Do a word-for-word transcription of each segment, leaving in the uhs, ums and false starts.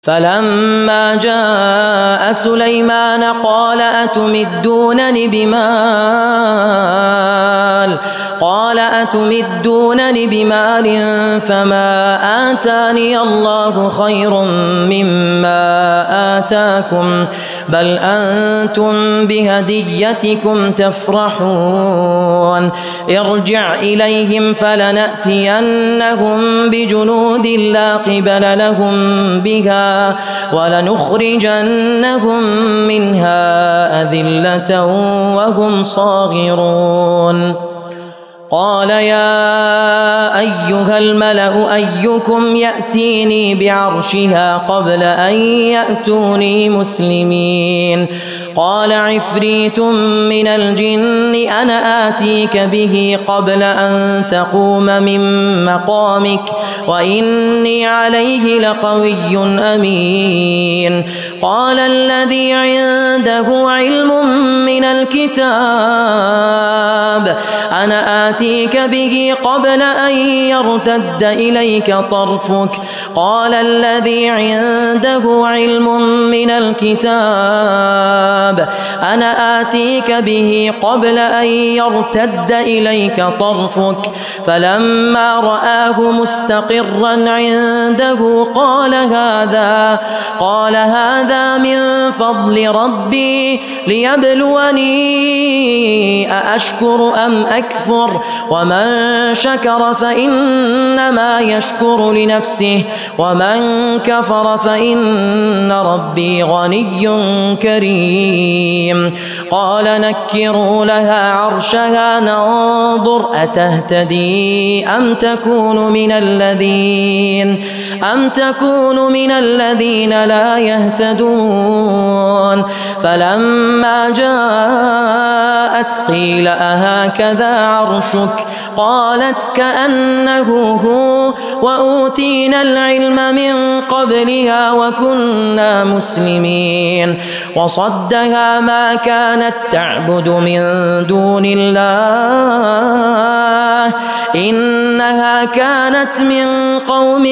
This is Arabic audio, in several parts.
فلما جاء سليمان قال أتمدونني بمال قال أتمدونني بمال فما آتاني الله خير مما آتاكم بل أنتم بهديتكم تفرحون ارجع إليهم فلنأتينهم بجنود لا قبل لهم بها ولنخرجنهم منها أذلة وهم صاغرون قال يا أيها الملأ أيكم يأتيني بعرشها قبل أن يأتوني مسلمين قال عفريت من الجن أنا آتيك به قبل أن تقوم من مقامك وإني عليه لقوي أمين قال الذي عنده علم من الكتاب أنا آتيك به قبل أن يرتد إليك طرفك قال الذي عنده علم من الكتاب أنا آتيك به قبل أن يرتد إليك طرفك فلما رآه مستقرا عنده قال هذا قال هذا من فضل ربي ليبلوني أأشكر أم أكفر ومن شكر فإنما يشكر لنفسه ومن كفر فإن ربي غني كريم قال نكروا لها عرشها ننظر أتهتدي أم تكون من الذين أم تكون من الذين لا يهتدون فلما جاءت قيل أهكذا عرشك قالت كأنه هو وأوتينا العلم من قبلها وكنا مسلمين وصدها ما كانت تعبد من دون الله إنها كانت من قوم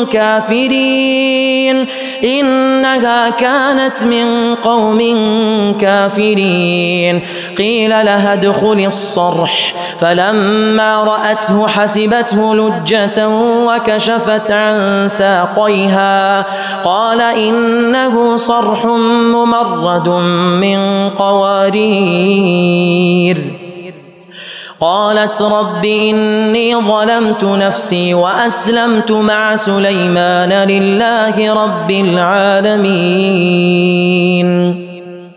كافرين إنها كانت من قوم كافرين قيل لها ادخل الصرح فلما رأته حسبته لجة وكشفت عن ساقيها قال إنه صرح ممرد من قوارير قالت رب إني ظلمت نفسي وأسلمت مع سليمان لله رب العالمين.